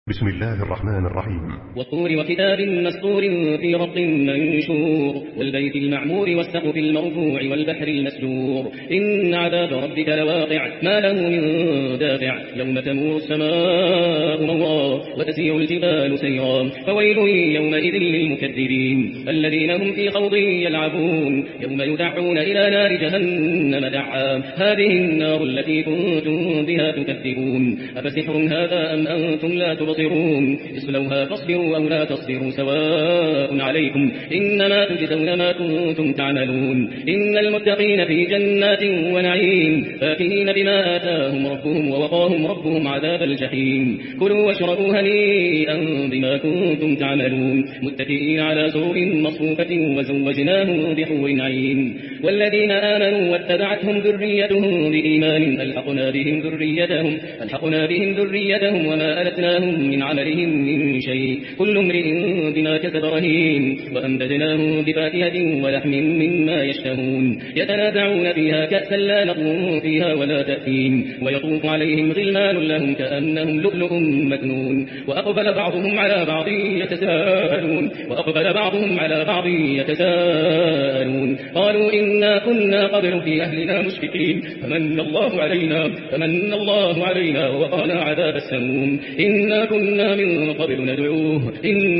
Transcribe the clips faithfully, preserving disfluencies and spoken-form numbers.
بسم الله الرحمن الرحيم. والطور وكتاب مسطور في رق منشور والبيت المعمور والسقف المرفوع والبحر المسجور إن عذاب ربك لواقع ما له من دافع يوم تمور السماء مورا وتسير الجبال سيرا فويل يومئذ للمكذبين الذين هم في خوض يلعبون يوم يدعون إلى نار جهنم دعا هذه النار التي كنتم بها تكذبون أفسحر هذا أم أنتم لا تبصرون اصلوها فاصبروا أو لا تصبروا سواء عليكم إنما تجزون ما كنتم تعملون إن المتقين في جنات ونعيم فاكهين بما آتاهم ربهم ووقاهم ربهم عذاب الجحيم كلوا واشربوا هنيئا بما كنتم تعملون متكئين على سرر مصفوفة وزوجناهم بحور عين والذين آمنوا واتبعتهم ذريتهم بإيمان ألحقنا بهم ذريتهم ألحقنا بهم ذريتهم وما ألتناهم من عملهم من شيء كل امرئ بما كسب رهين وأمددناهم بفاكهة ولحم مما يشتهون يتنازعون فيها كأسا لا لغو فيها ولا تأثيم ويطوف عليهم غلمان لهم كأنهم لؤلؤ مكنون وأقبل بعضهم على بعض يتساءلون وأقبل بعضهم على بعض يتساءلون قالوا إنا كنا قبل في أهلنا مشفقين فمن الله علينا فمن الله علينا ووقانا عذاب السموم إنا كنا من قبل ندعوه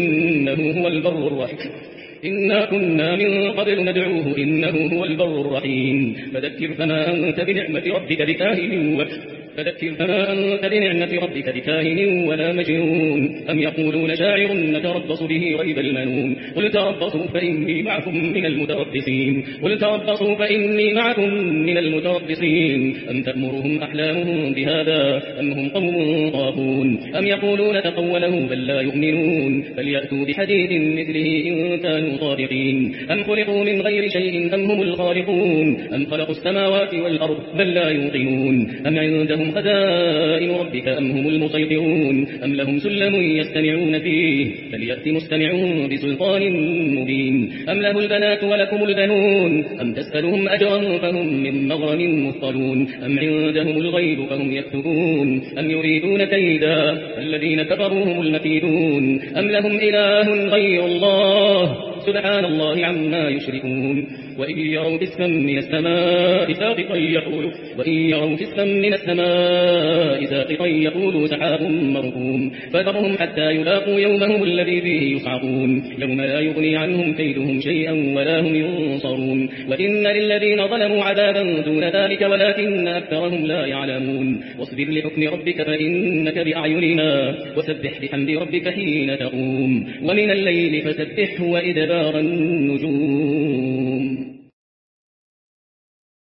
إنه هو البر الرحيم إنا كنا من قبل ندعوه إنه هو البر الرحيم فذكر فما أنت بنعمة ربك بكاهن فذكر فما أنت بنعمة ربك بكاهن ولا مجنون أم يقولون شاعر نتربص به ريب المنون قل تربصوا فإني معكم من المتربصين قل تربصوا فإني معكم من المتربصين أم تأمرهم أحلامهم بهذا أم هم قوم طاغون أم يقولون تقوله بل لا يؤمنون فليأتوا بحديث مثله إن كانوا صادقين أم خلقوا من غير شيء أم هم الخالقون أم خلقوا السماوات والأرض بل لا يوقنون أم عندهم خزائن ربك أم هم المسيطرون أم لهم سلم يستمعون فيه فليأت مستمعون بسلطان مبين أم له البنات ولكم البنون أم تسألهم أجرا فهم من مغرم مثقلون أم عندهم الغيب فهم يكتبون أم يريدون كيدا الذين كفروا هم المكيدون أم لهم إله غير الله سبحان الله عما يشركون وإن يروا كسفا من السماء ساقطا يقولوا وإن يروا كسفا من السماء ساقطا يقولوا سحاب مركوم فذرهم حتى يلاقوا يومهم الذي فيه يصعقون يوم لا يغني عنهم كيدهم شيئا ولا هم ينصرون وإن للذين ظلموا عذابا دون ذلك ولكن أكثرهم لا يعلمون واصبر لحكم ربك فإنك بأعيننا وسبح بحمد ربك حين تقوم ومن الليل فسبحه وإدبار النجوم